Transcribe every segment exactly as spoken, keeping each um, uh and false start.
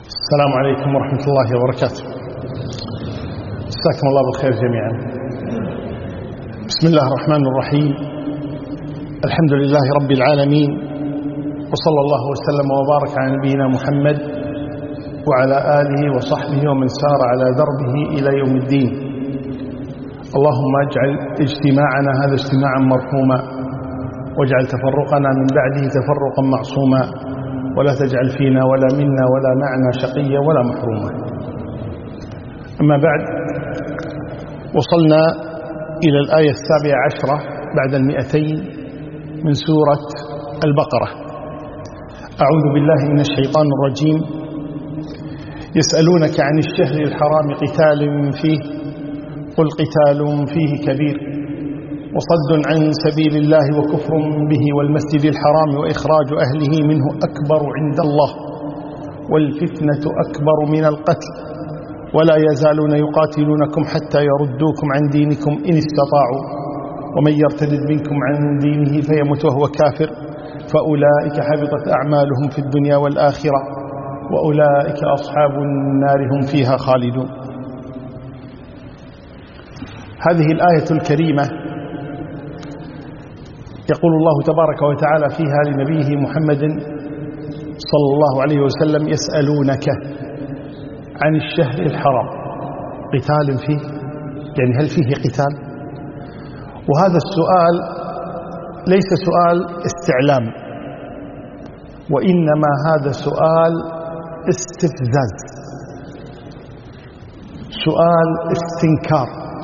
السلام عليكم ورحمة الله وبركاته. مساكم الله بالخير جميعا. بسم الله الرحمن الرحيم. الحمد لله رب العالمين، وصلى الله وسلم وبارك على نبينا محمد وعلى آله وصحبه ومن سار على دربه إلى يوم الدين. اللهم اجعل اجتماعنا هذا اجتماعا مرحوما، واجعل تفرقنا من بعده تفرقا معصوما، ولا تجعل فينا ولا منا ولا معنا شقيا ولا محروما. أما بعد، وصلنا إلى الآية السابعة عشرة بعد المئتين من سورة البقرة. أعوذ بالله من الشيطان الرجيم. يسألونك عن الشهر الحرام قتال فيه قل قتال فيه كبير وصد عن سبيل الله وكفر به والمسجد الحرام وإخراج أهله منه أكبر عند الله والفتنة أكبر من القتل ولا يزالون يقاتلونكم حتى يردوكم عن دينكم إن استطاعوا ومن يرتد منكم عن دينه فيمت وهو كافر فأولئك حبطت أعمالهم في الدنيا والآخرة وأولئك أصحاب النار هم فيها خالدون. هذه الآية الكريمة يقول الله تبارك وتعالى فيها لنبيه محمد صلى الله عليه وسلم: يسألونك عن الشهر الحرام قتال فيه، يعني هل فيه قتال؟ وهذا السؤال ليس سؤال استعلام، وإنما هذا سؤال استفزاز، سؤال استنكار.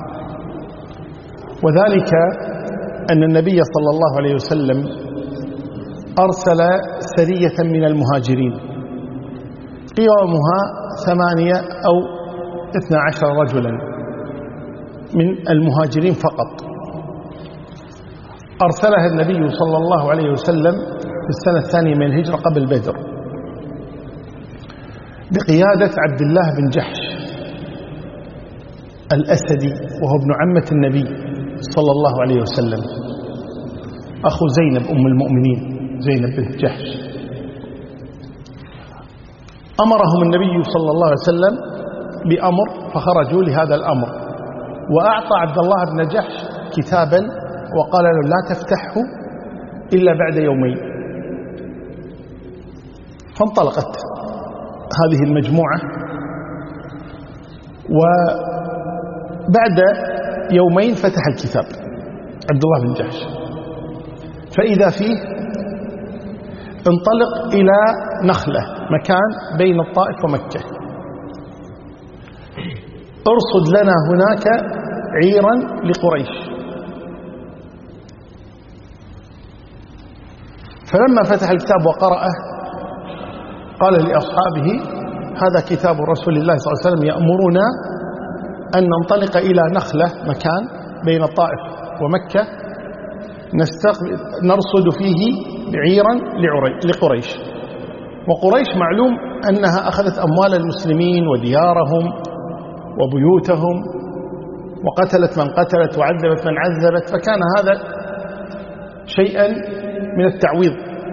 وذلك أن النبي صلى الله عليه وسلم أرسل سرية من المهاجرين قوامها ثمانية أو اثنى عشر رجلا من المهاجرين فقط. أرسلها النبي صلى الله عليه وسلم في السنة الثانية من الهجرة قبل بدر بقيادة عبد الله بن جحش الأسدي، وهو ابن عمة النبي صلى الله عليه وسلم، أخو زينب أم المؤمنين، زينب بنت جحش. أمرهم النبي صلى الله عليه وسلم بأمر فخرجوا لهذا الأمر، وأعطى عبد الله بن جحش كتابا وقال له: لا تفتحه إلا بعد يومين. فانطلقت هذه المجموعة، وبعد يومين فتح الكتاب عبد الله بن جحش، فإذا فيه: انطلق إلى نخلة مكان بين الطائف ومكة، ارصد لنا هناك عيرا لقريش. فلما فتح الكتاب وقرأه قال لأصحابه: هذا كتاب رسول الله صلى الله عليه وسلم يأمرنا أن ننطلق إلى نخلة مكان بين الطائف ومكة نرصد فيه عيرا لقريش. وقريش معلوم أنها أخذت أموال المسلمين وديارهم وبيوتهم، وقتلت من قتلت وعذبت من عذبت، فكان هذا شيئا من التعويض.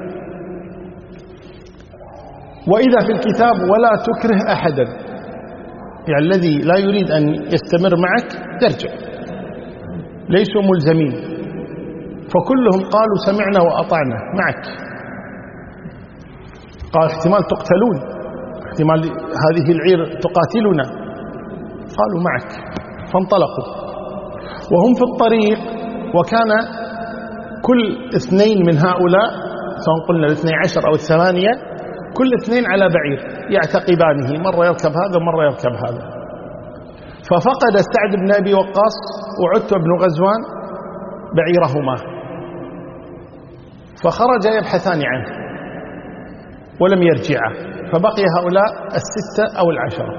وإذا في الكتاب: ولا تكره أحدا، يعني الذي لا يريد أن يستمر معك يرجع، ليسوا ملزمين. فكلهم قالوا: سمعنا وأطعنا معك. قال: احتمال تقتلون، احتمال هذه العير تقاتلنا. قالوا: معك. فانطلقوا وهم في الطريق، وكان كل اثنين من هؤلاء، سواء قلنا الاثني عشر أو الثمانية، كل اثنين على بعير يعتقبانه، مرة يركب هذا ومرة يركب هذا. ففقد سعد بن أبي وقاص وعتبة بن غزوان بعيرهما، فخرج يبحثان عنه ولم يرجعا، فبقي هؤلاء الستة أو العشرة.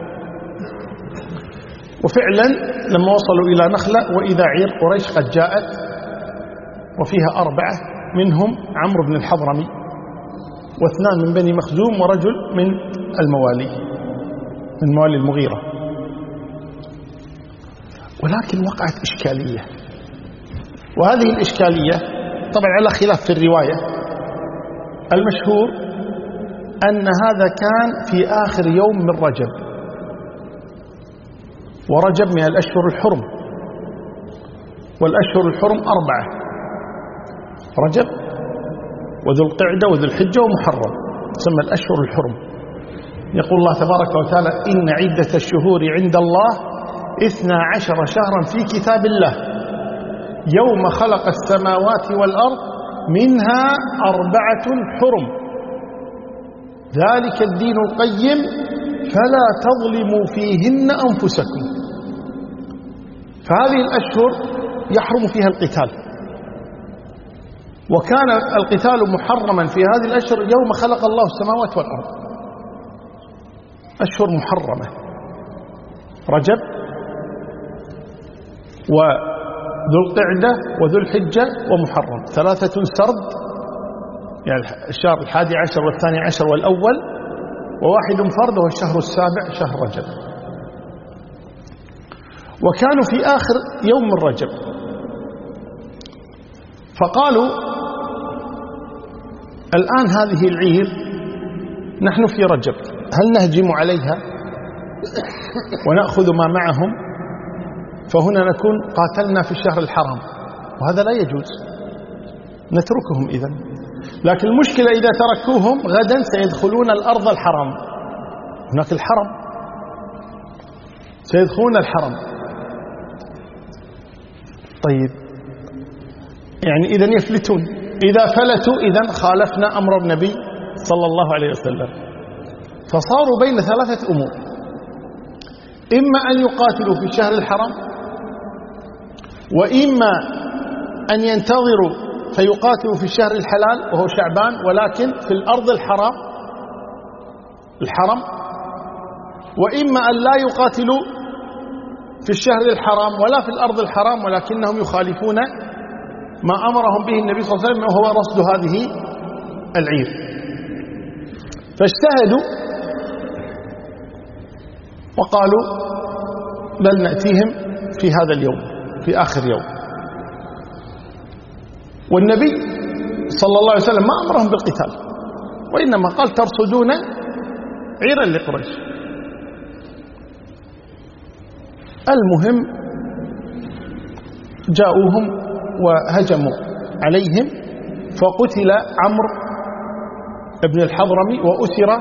وفعلا لما وصلوا إلى نخلة وإذا عير قريش قد جاءت، وفيها أربعة منهم عمرو بن الحضرمي، واثنان من بني مخزوم، ورجل من الموالي من موالي المغيرة. ولكن وقعت إشكالية، وهذه الإشكالية طبعا على خلاف في الرواية. المشهور أن هذا كان في آخر يوم من رجب، ورجب من الأشهر الحرم، والأشهر الحرم أربعة: رجب وذو القعدة وذو الحجة ومحرم، تسمى الأشهر الحرم. يقول الله تبارك وتعالى: إن عدة الشهور عند الله اثنا عشر شهرا في كتاب الله يوم خلق السماوات والأرض منها أربعة حرم ذلك الدين القيم فلا تظلموا فيهن أنفسكم. فهذه الأشهر يحرم فيها القتال، وكان القتال محرما في هذه الأشهر يوم خلق الله السماوات والأرض. أشهر محرمة: رجب وذو القعدة وذو الحجة ومحرم، ثلاثة سرد، يعني الشهر الحادي عشر والثاني عشر والأول، وواحد فرد وهو الشهر السابع شهر رجب. وكانوا في آخر يوم من رجب، فقالوا: الآن هذه العير نحن في رجب، هل نهجم عليها ونأخذ ما معهم؟ فهنا نكون قاتلنا في الشهر الحرام، وهذا لا يجوز، نتركهم إذن. لكن المشكلة إذا تركوهم غدا سيدخلون الأرض الحرام، هناك الحرم، سيدخلون الحرم. طيب، يعني إذن يفلتون. إذا فلتوا إذن خالفنا أمر النبي صلى الله عليه وسلم. فصاروا بين ثلاثة أمور: إما أن يقاتلوا في الشهر الحرام، وإما أن ينتظروا فيقاتلوا في الشهر الحلال وهو شعبان ولكن في الأرض الحرام الحرم، وإما أن لا يقاتلوا في الشهر الحرام ولا في الأرض الحرام ولكنهم يخالفون ما أمرهم به النبي صلى الله عليه وسلم وهو رصد هذه العير. فاجتهدوا وقالوا: بل نأتيهم في هذا اليوم، في آخر يوم. والنبي صلى الله عليه وسلم ما أمرهم بالقتال، وإنما قال: ترصدون عيرا لقريش. المهم جاءوهم وهجموا عليهم، فقتل عمرو بن الحضرمي وأسر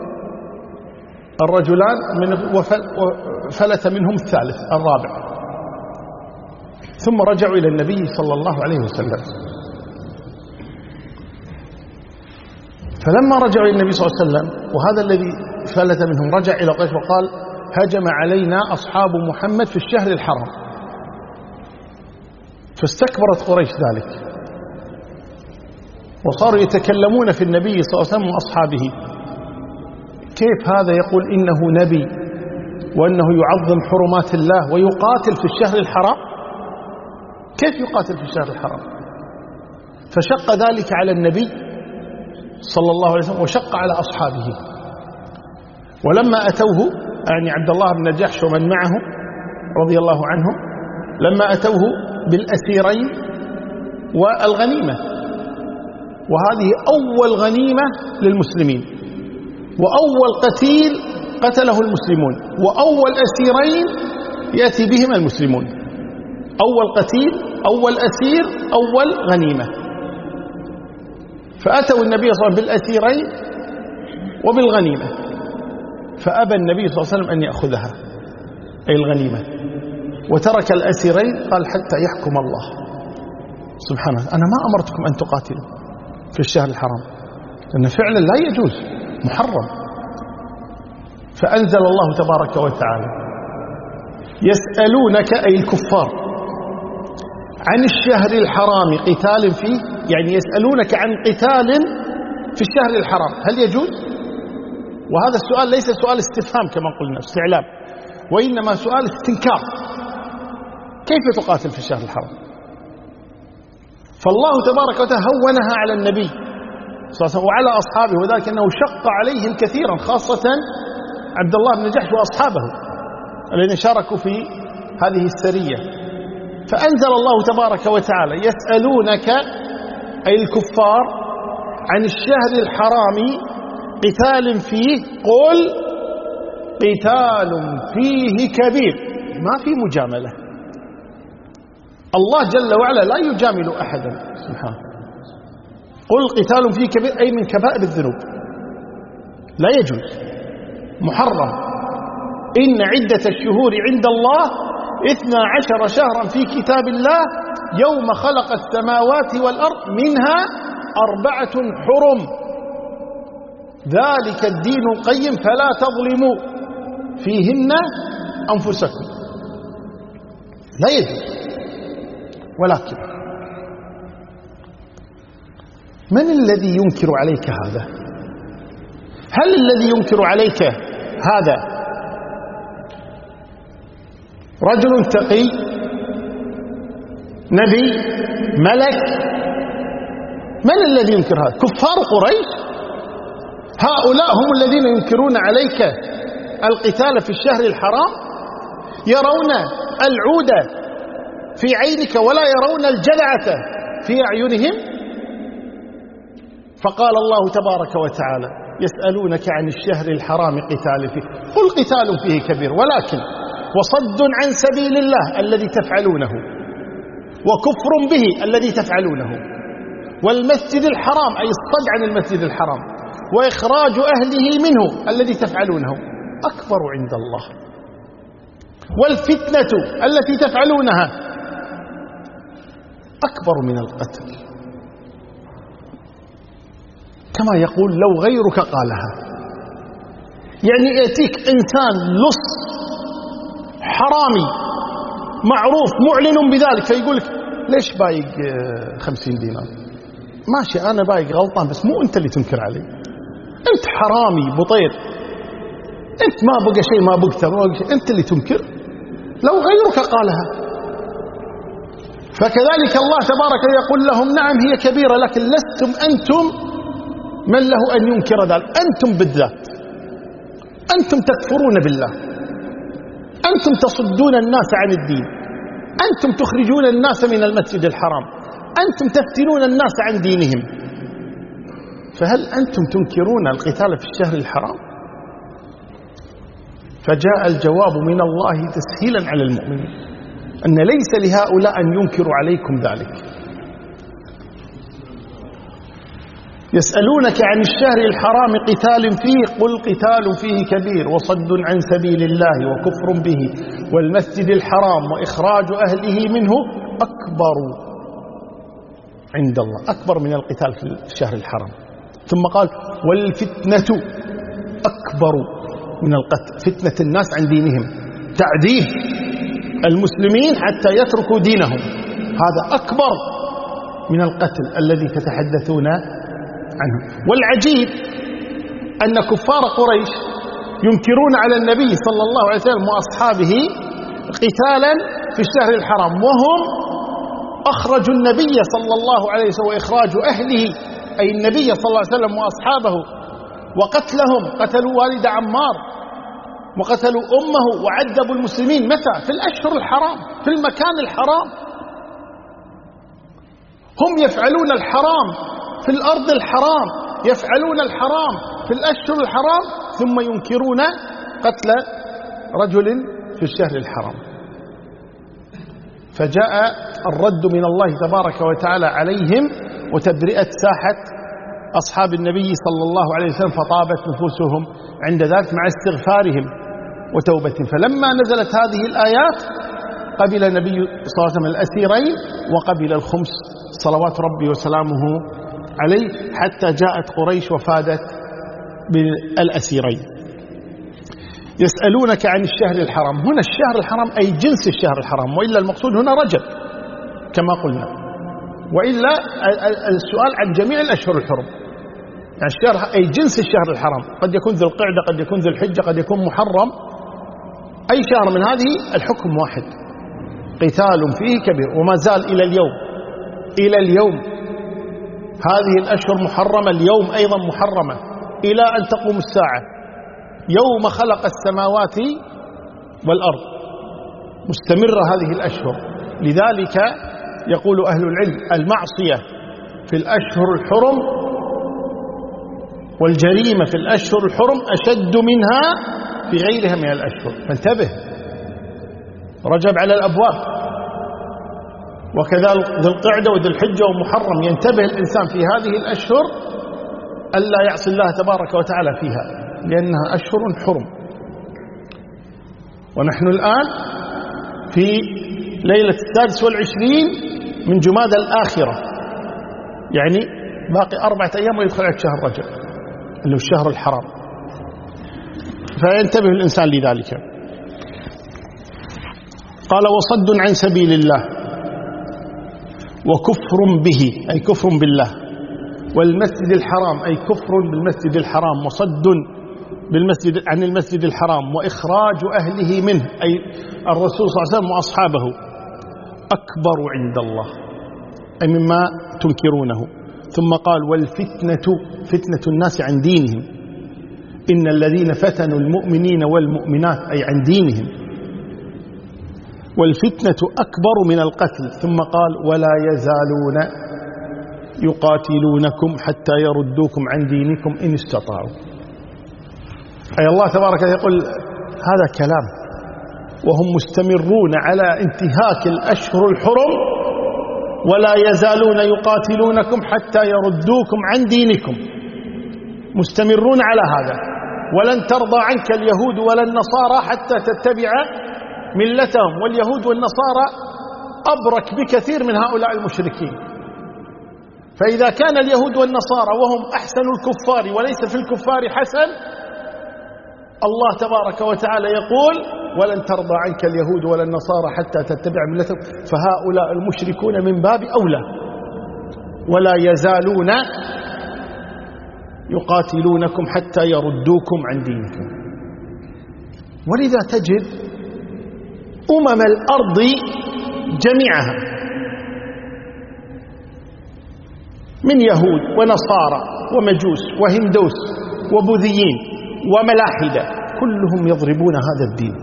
الرجلان من وفلت منهم الثالث الرابع، ثم رجعوا إلى النبي صلى الله عليه وسلم. فلما رجعوا إلى النبي صلى الله عليه وسلم وهذا الذي فلت منهم رجع إلى قريش وقال: هجم علينا أصحاب محمد في الشهر الحرام. فاستكبرت قريش ذلك، وصاروا يتكلمون في النبي صلى الله عليه وسلم وأصحابه: كيف هذا يقول إنه نبي وأنه يعظم حرمات الله ويقاتل في الشهر الحرام؟ كيف يقاتل في الشهر الحرام؟ فشق ذلك على النبي صلى الله عليه وسلم وشق على أصحابه. ولما أتوه، يعني عبد الله بن جحش ومن معه رضي الله عنهم، لما أتوه بالأسيرين والغنيمة، وهذه أول غنيمة للمسلمين، وأول قتيل قتله المسلمون، وأول أسيرين يأتي بهم المسلمون. أول قتيل، أول أسير، أول غنيمة. فأتوا النبي صلى الله عليه وسلم بالأسيرين وبالغنيمة، فأبى النبي صلى الله عليه وسلم أن يأخذها، أي الغنيمة، وترك الأسيرين، قال: حتى يحكم الله سبحانه. أنا ما أمرتكم أن تقاتلوا في الشهر الحرام، لأن فعلا لا يجوز، محرم. فأنزل الله تبارك وتعالى: يسألونك، أي الكفار، عن الشهر الحرام قتال فيه، يعني يسألونك عن قتال في الشهر الحرام هل يجوز؟ وهذا السؤال ليس سؤال استفهام كما قلنا استعلام، وإنما سؤال استنكار: كيف تقاتل في الشهر الحرام؟ فالله تبارك وتعالى هونها على النبي صلى الله عليه وسلم وعلى أصحابه، وذلك أنه شق عليهم كثيرا، خاصة عبد الله بن جحش وأصحابه الذين شاركوا في هذه السرية. فأنزل الله تبارك وتعالى: يسألونك، أي الكفار، عن الشهر الحرام قتال فيه قل قتال فيه كبير، ما في مجاملة. الله جل وعلا لا يجامل أحدا سبحانه. قل قتال فيه كبير أي من كبائر الذنوب، لا يجوز، محرم. إن عدة الشهور عند الله اثنا عشر شهرا في كتاب الله يوم خلق السماوات والأرض منها أربعة حرم ذلك الدين القيم فلا تظلموا فيهن أنفسكم. لا يجوز. ولكن من الذي ينكر عليك هذا؟ هل الذي ينكر عليك هذا رجل تقي، نبي، ملك؟ من الذي ينكر هذا؟ كفار قريش؟ هؤلاء هم الذين ينكرون عليك القتال في الشهر الحرام، يرون العود في عينك ولا يرون الجذعة في أعينهم. فقال الله تبارك وتعالى يسألونك عن الشهر الحرام قتال فيه قل قتال فيه كبير ولكن وصد عن سبيل الله الذي تفعلونه، وكفر به الذي تفعلونه، والمسجد الحرام أي الصد عن المسجد الحرام، وإخراج أهله منه الذي تفعلونه أكبر عند الله. والفتنة التي تفعلونها أكبر من القتل. كما يقول لو غيرك قالها، يعني يأتيك إنسان لص حرامي معروف معلن بذلك فيقول لك ليش بايق خمسين دينار؟ ماشي أنا بايق غلطان بس مو أنت اللي تنكر علي، أنت حرامي بطير، أنت ما بقى شيء ما بقى شيء، أنت اللي تنكر لو غيرك قالها. فكذلك الله تبارك يقول لهم نعم هي كبيرة لكن لستم أنتم من له أن ينكر ذلك، أنتم بالذات، أنتم تكفرون بالله، أنتم تصدون الناس عن الدين، أنتم تخرجون الناس من المسجد الحرام، أنتم تفتنون الناس عن دينهم. فهل أنتم تنكرون القتال في الشهر الحرام؟ فجاء الجواب من الله تسهيلا على المؤمنين أن ليس لهؤلاء أن ينكروا عليكم ذلك. يسألونك عن الشهر الحرام قتال فيه قل قتال فيه كبير وصد عن سبيل الله وكفر به والمسجد الحرام وإخراج أهله منه أكبر عند الله، أكبر من القتال في الشهر الحرام. ثم قال والفتنة أكبر من القتل، فتنة الناس عن دينهم، تعذيب المسلمين حتى يتركوا دينهم، هذا أكبر من القتل الذي تتحدثون عنه. والعجيب أن كفار قريش ينكرون على النبي صلى الله عليه وسلم وأصحابه قتالا في الشهر الحرام، وهم أخرجوا النبي صلى الله عليه وسلم وإخراج أهله أي النبي صلى الله عليه وسلم وأصحابه وقتلهم، قتلوا والد عمار وقتلوا أمه وعذبوا المسلمين. متى؟ في الأشهر الحرام، في المكان الحرام. هم يفعلون الحرام في الأرض الحرام، يفعلون الحرام في الأشهر الحرام، ثم ينكرون قتل رجل في الشهر الحرام. فجاء الرد من الله تبارك وتعالى عليهم وتبرئة ساحة أصحاب النبي صلى الله عليه وسلم، فطابت نفوسهم عند ذلك مع استغفارهم وتوبتهم. فلما نزلت هذه الآيات قبل النبي صلى الله عليه وسلم الأسيرين وقبل الخمس صلوات ربي وسلامه عليه، حتى جاءت قريش وفادت بالأسيرين. يسألونك عن الشهر الحرام، هنا الشهر الحرام أي جنس الشهر الحرام، وإلا المقصود هنا رجب كما قلنا، وإلا السؤال عن جميع الأشهر الحرم. يعني الشهر أي جنس الشهر الحرام، قد يكون ذو القعدة، قد يكون ذو الحجة، قد يكون محرم، أي شهر من هذه الحكم واحد، قتال فيه كبير. وما زال إلى اليوم إلى اليوم هذه الأشهر محرمة، اليوم أيضا محرمة إلى أن تقوم الساعة، يوم خلق السماوات والأرض مستمرة هذه الأشهر. لذلك يقول أهل العلم المعصية في الأشهر الحرم والجريمة في الأشهر الحرم أشد منها في غيرها من الأشهر. فانتبه، رجب على الأبواب، وكذلك ذي القعدة وذي الحجة ومحرم. ينتبه الإنسان في هذه الأشهر ألا يعصي الله تبارك وتعالى فيها، لأنها أشهر حرم. ونحن الآن في ليلة السادس والعشرين من جمادى الآخرة، يعني باقي أربعة أيام ويدخل على شهر رجب اللي هو الشهر الحرام، فينتبه الإنسان لذلك. قال وصد عن سبيل الله وكفر به أي كفر بالله، والمسجد الحرام أي كفر بالمسجد الحرام، وصد بالمسجد عن المسجد الحرام، وإخراج أهله منه أي الرسول صلى الله عليه وسلم وأصحابه أكبر عند الله أي مما تنكرونه. ثم قال والفتنة فتنة الناس عن دينهم، إن الذين فتنوا المؤمنين والمؤمنات أي عن دينهم، والفتنة أكبر من القتل. ثم قال ولا يزالون يقاتلونكم حتى يردوكم عن دينكم إن استطاعوا. أي الله تبارك يقول هذا كلام وهم مستمرون على انتهاك الأشهر الحرم، ولا يزالون يقاتلونكم حتى يردوكم عن دينكم، مستمرون على هذا. ولن ترضى عنك اليهود ولا النصارى حتى تتبع ملتهم، واليهود والنصارى أبرك بكثير من هؤلاء المشركين. فإذا كان اليهود والنصارى وهم أحسن الكفار وليس في الكفار حسن، الله تبارك وتعالى يقول ولن ترضى عنك اليهود ولا النصارى حتى تتبع ملتهم، فهؤلاء المشركون من باب أولى. ولا يزالون يقاتلونكم حتى يردوكم عن دينكم. ولذا تجد أمم الأرض جميعها من يهود ونصارى ومجوس وهندوس وبوذيين وملاحدة كلهم يضربون هذا الدين،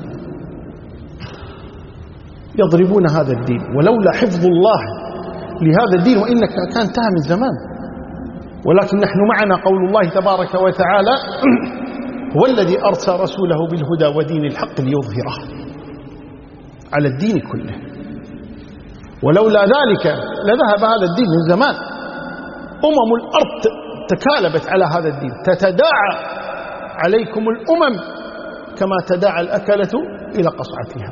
يضربون هذا الدين. ولولا حفظ الله لهذا الدين وإنك كان انتهى من زمان، ولكن نحن معنا قول الله تبارك وتعالى هو الذي أرسل رسوله بالهدى ودين الحق ليظهره على الدين كله، ولولا ذلك لذهب هذا الدين من زمان. أمم الأرض تكالبت على هذا الدين، تتداعى عليكم الأمم كما تداعى الأكلة إلى قصعتها.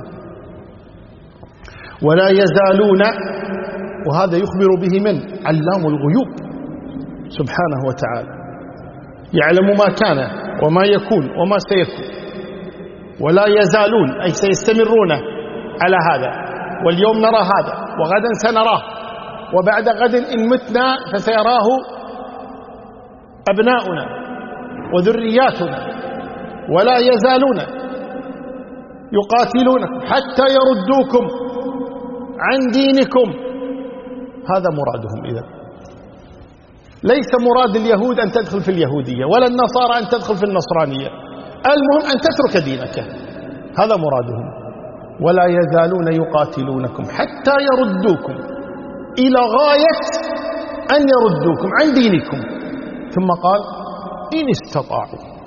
ولا يزالون، وهذا يخبر به من علام الغيوب سبحانه وتعالى، يعلم ما كان وما يكون وما سيكون. ولا يزالون أي سيستمرون على هذا، واليوم نرى هذا وغدا سنراه، وبعد غد إن متنا فسيراه أبناؤنا وذرياتنا. ولا يزالون يقاتلونكم حتى يردوكم عن دينكم. هذا مرادهم. إذا ليس مراد اليهود أن تدخل في اليهودية ولا النصارى أن تدخل في النصرانية، المهم أن تترك دينك، هذا مرادهم. ولا يزالون يقاتلونكم حتى يردوكم، إلى غاية أن يردوكم عن دينكم. ثم قال إن استطاعوا.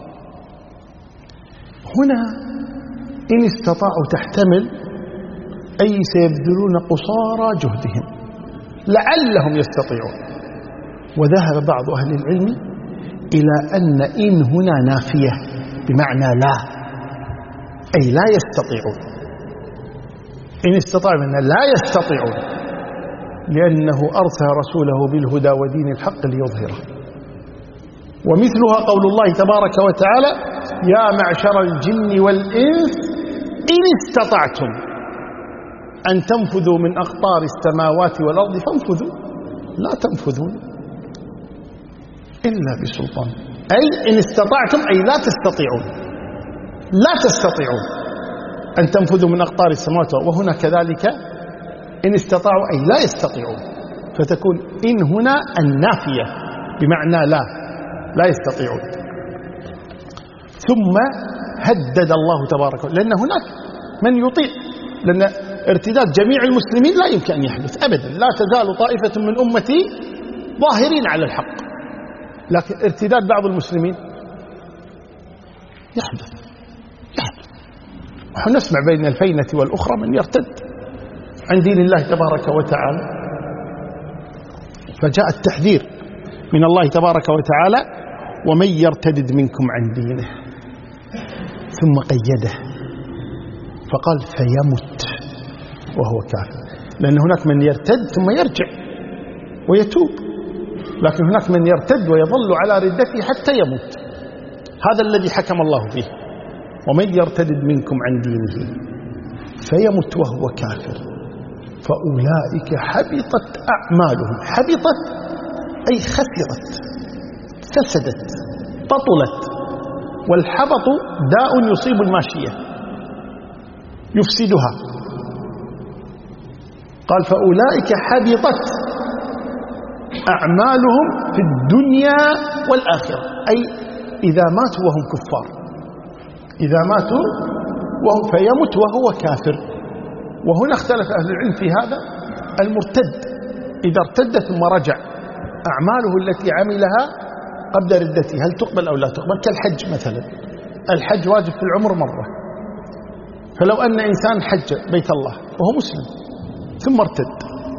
هنا إن استطاعوا تحتمل أي سيبذلون قصارى جهدهم لعلهم يستطيعون. وذهب بعض أهل العلم إلى أن إن هنا نافية بمعنى لا، أي لا يستطيعون. إن استطاعوا من لا يستطيعون، لأنه أرسل رسوله بالهدى ودين الحق ليظهره. ومثلها قول الله تبارك وتعالى يا معشر الجن والإنس إن استطعتم أن تنفذوا من أقطار السماوات والأرض فانفذوا لا تنفذون إلا بسلطان. أي إن استطعتم أي لا تستطيعون، لا تستطيعون أن تنفذوا من أقطار السماوات والأرض. وهنا كذلك إن استطاعوا أي لا يستطيعون، فتكون إن هنا النافية بمعنى لا لا يستطيعون. ثم هدد الله تبارك وتعالى، لأن هناك من يطيع، لأن ارتداد جميع المسلمين لا يمكن أن يحدث أبدا. لا تزال طائفة من أمتي ظاهرين على الحق، لكن ارتداد بعض المسلمين يحدث يحدث نحن نسمع بين الفينة والأخرى من يرتد عن دين الله تبارك وتعالى. فجاء التحذير من الله تبارك وتعالى: ومن يرتد منكم عن دينه، ثم قيده فقال فيمت وهو كافر، لأن هناك من يرتد ثم يرجع ويتوب، لكن هناك من يرتد ويظل على ردته حتى يموت. هذا الذي حكم الله فيه: ومن يرتد منكم عن دينه فيمت وهو كافر فأولئك حبطت أعمالهم. حبطت أي خسرت، فسدت، بطلت. والحبط داء يصيب الماشية يفسدها. قال فأولئك حبطت أعمالهم في الدنيا والآخرة، أي إذا ماتوا وهم كفار، إذا ماتوا وهم فيمت وهو كافر. وهنا اختلف أهل العلم في هذا. المرتد إذا ارتد ثم رجع، أعماله التي عملها قبل ردته هل تقبل أو لا تقبل؟ كالحج مثلا، الحج واجب في العمر مرة، فلو أن إنسان حج بيت الله وهو مسلم ثم ارتد،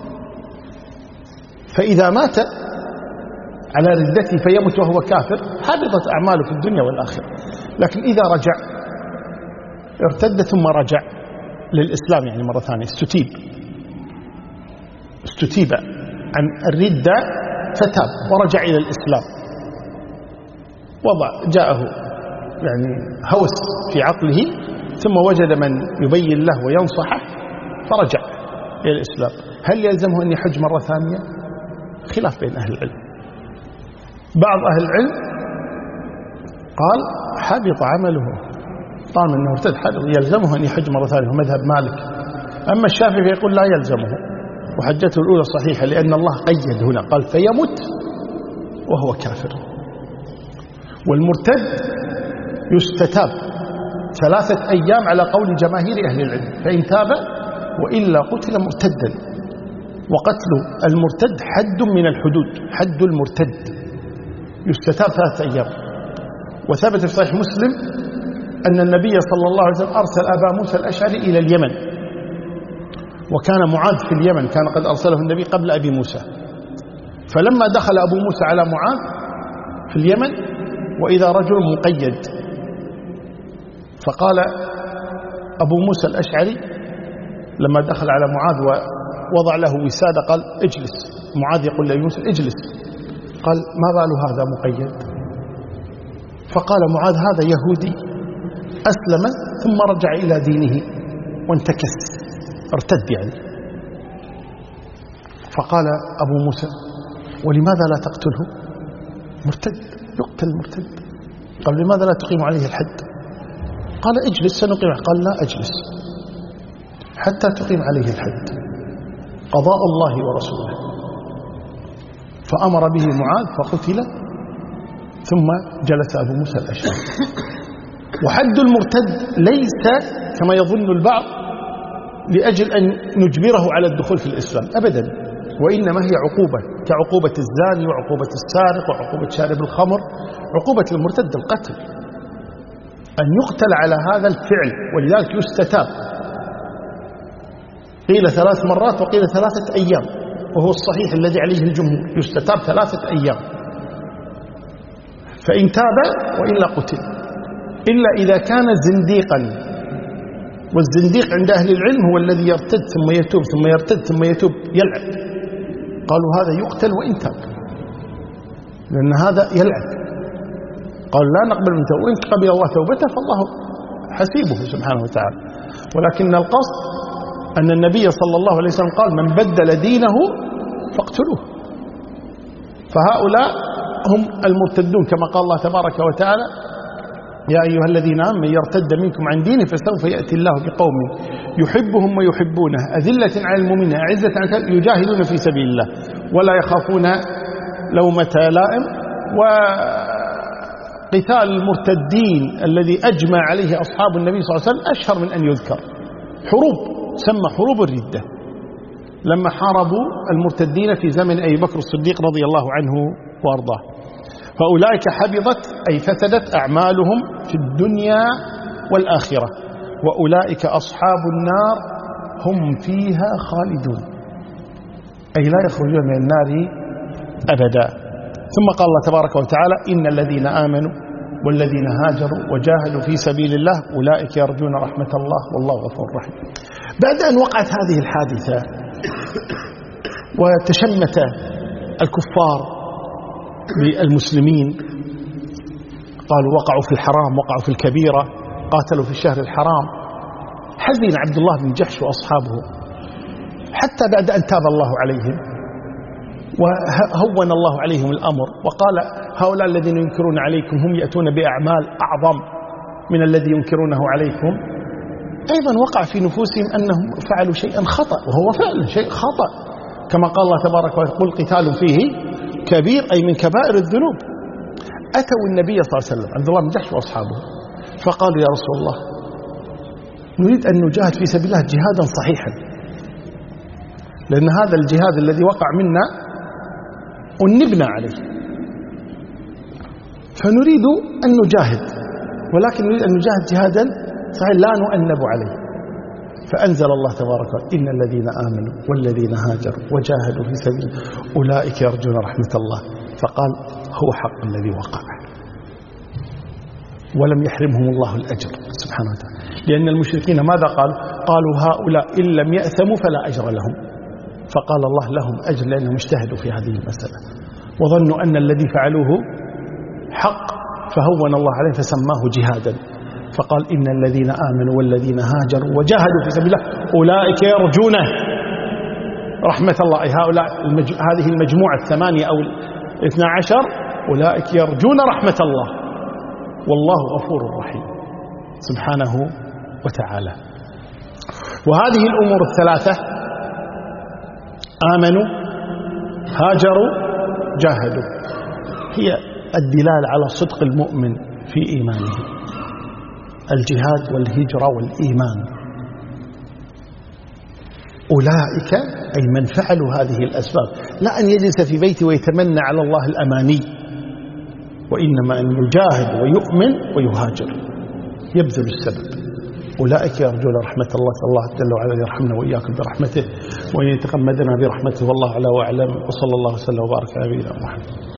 فإذا مات على ردته فيمت وهو كافر حبطت أعماله في الدنيا والآخرة. لكن إذا رجع، ارتد ثم رجع للإسلام، يعني مرة ثانية استتيب استتيب عن الردة فتاب ورجع إلى الإسلام، وضع جاءه يعني هوس في عقله ثم وجد من يبين له وينصحه فرجع إلى الإسلام، هل يلزمه أن يحج مرة ثانية؟ خلاف بين أهل العلم. بعض أهل العلم قال حبط عمله طالما أنه ارتد يلزمه أن يحج مرة ثانية، مذهب مالك. أما الشافعي يقول لا يلزمه، وحجته الأولى صحيحة لأن الله قيد هنا قال فيمت وهو كافر. والمرتد يستتاب ثلاثة أيام على قول جماهير أهل العلم، فإن تاب وإلا قتل مرتدا. وقتل المرتد حد من الحدود، حد المرتد يستتاب ثلاثة أيام. وثبت في صحيح مسلم أن النبي صلى الله عليه وسلم أرسل أبا موسى الأشعري إلى اليمن، وكان معاذ في اليمن، كان قد أرسله النبي قبل أبي موسى. فلما دخل أبو موسى على معاذ في اليمن وإذا رجل مقيد، فقال أبو موسى الأشعري لما دخل على معاذ ووضع له وسادة قال اجلس. معاذ يقول ليونس اجلس، قال ما بال هذا مقيد؟ فقال معاذ هذا يهودي أسلم ثم رجع إلى دينه وانتكس، ارتد يعني. فقال أبو موسى ولماذا لا تقتله؟ مرتد يقتل المرتد. قال لماذا لا تقيم عليه الحد؟ قال اجلس سنقيم. قال لا أجلس حتى تقيم عليه الحد، قضاء الله ورسوله. فأمر به معاذ فقتل، ثم جلس أبو موسى الأشعري. وحد المرتد ليس كما يظن البعض لأجل أن نجبره على الدخول في الإسلام أبدا، وإنما هي عقوبة كعقوبة الزاني وعقوبة السارق وعقوبة شارب الخمر. عقوبة المرتد القتل، أن يقتل على هذا الفعل، ولذلك يستتاب. قيل ثلاث مرات وقيل ثلاثة أيام، وهو الصحيح الذي عليه الجمهور، يستتاب ثلاثة أيام. فإن تاب وإلا قتل، إلا إذا كان زنديقا. والزنديق عند أهل العلم هو الذي يرتد ثم يتوب ثم يرتد ثم يتوب يلعب. قالوا هذا يقتل وإن تاب، لأن هذا يلعب. قالوا لا نقبل من توبة، وإن قبل الله توبته فالله حسيبه سبحانه وتعالى. ولكن القصد أن النبي صلى الله عليه وسلم قال من بدل دينه فاقتلوه. فهؤلاء هم المرتدون كما قال الله تبارك وتعالى يا أيها الذين آمنوا من يرتد منكم عن دينه فسوف يأتي الله بقوم يحبهم ويحبونه أذلة على المؤمنين أعزة على الكافرين يجاهدون في سبيل الله ولا يخافون لومة لائم. وقتال المرتدين الذي أجمع عليه أصحاب النبي صلى الله عليه وسلم أشهر من أن يذكر. حروب سمى حروب الردة لما حاربوا المرتدين في زمن أبي بكر الصديق رضي الله عنه وأرضاه. فأولئك حبطت أي فسدت أعمالهم في الدنيا والآخرة وأولئك أصحاب النار هم فيها خالدون، أي لا يخرجون من النار أبدا. ثم قال الله تبارك وتعالى إن الذين آمنوا والذين هاجروا وجاهدوا في سبيل الله أولئك يرجون رحمة الله والله غفور رحيم. بعد أن وقعت هذه الحادثة وتشمت الكفار بالمسلمين، قالوا وقعوا في الحرام، وقعوا في الكبيرة، قاتلوا في الشهر الحرام، حزن عبد الله بن جحش وأصحابه حتى بعد أن تاب الله عليهم وهون الله عليهم الأمر وقال هؤلاء الذين ينكرون عليكم هم يأتون بأعمال أعظم من الذي ينكرونه عليكم. أيضا وقع في نفوسهم أنهم فعلوا شيئا خطأ، وهو فعلا شيء خطأ كما قال الله تبارك وتعالى قل قتال فيه كبير أي من كبائر الذنوب. أتوا النبي صلى الله عليه وسلم عبد الله بن جحش وأصحابه فقالوا يا رسول الله نريد أن نجاهد في سبيل الله جهادا صحيحا، لأن هذا الجهاد الذي وقع منا أنبنا عليه، فنريد أن نجاهد، ولكن نريد أن نجاهد جهادا صحيحا لا نؤنب عليه. فأنزل الله تبارك وتعالى إن الذين آمنوا والذين هاجروا وجاهدوا في سبيل أولئك يرجون رحمة الله، فقال هو حق الذي وقع ولم يحرمهم الله الأجر سبحانه وتعالى. لأن المشركين ماذا قالوا؟ قالوا هؤلاء إن لم يأثموا فلا أجر لهم، فقال الله لهم أجر لأنهم اجتهدوا في هذه المسألة وظنوا أن الذي فعلوه حق، فهون الله عليه فسماه جهادا، فقال إن الذين آمنوا والذين هاجروا وجاهدوا في سبيل الله أولئك يرجون رحمة الله، أي هؤلاء المج... هذه المجموعة الثمانية أو الاثنى عشر أولئك يرجون رحمة الله والله غفور رحيم سبحانه وتعالى. وهذه الأمور الثلاثة آمنوا هاجروا جاهدوا هي الدلالة على صدق المؤمن في إيمانه، الجهاد والهجرة والإيمان. أولئك أي من فعلوا هذه الأسباب، لا أن يجلس في بيته ويتمنى على الله الأماني، وإنما أن يجاهد ويؤمن ويهاجر يبذل السبب. أولئك يرجون رحمة الله، الله جل وعلا يرحمنا وإياكم برحمته وأن يتغمدنا برحمته، والله أعلى وأعلم، وصلى الله وسلم وبارك على نبينا محمد.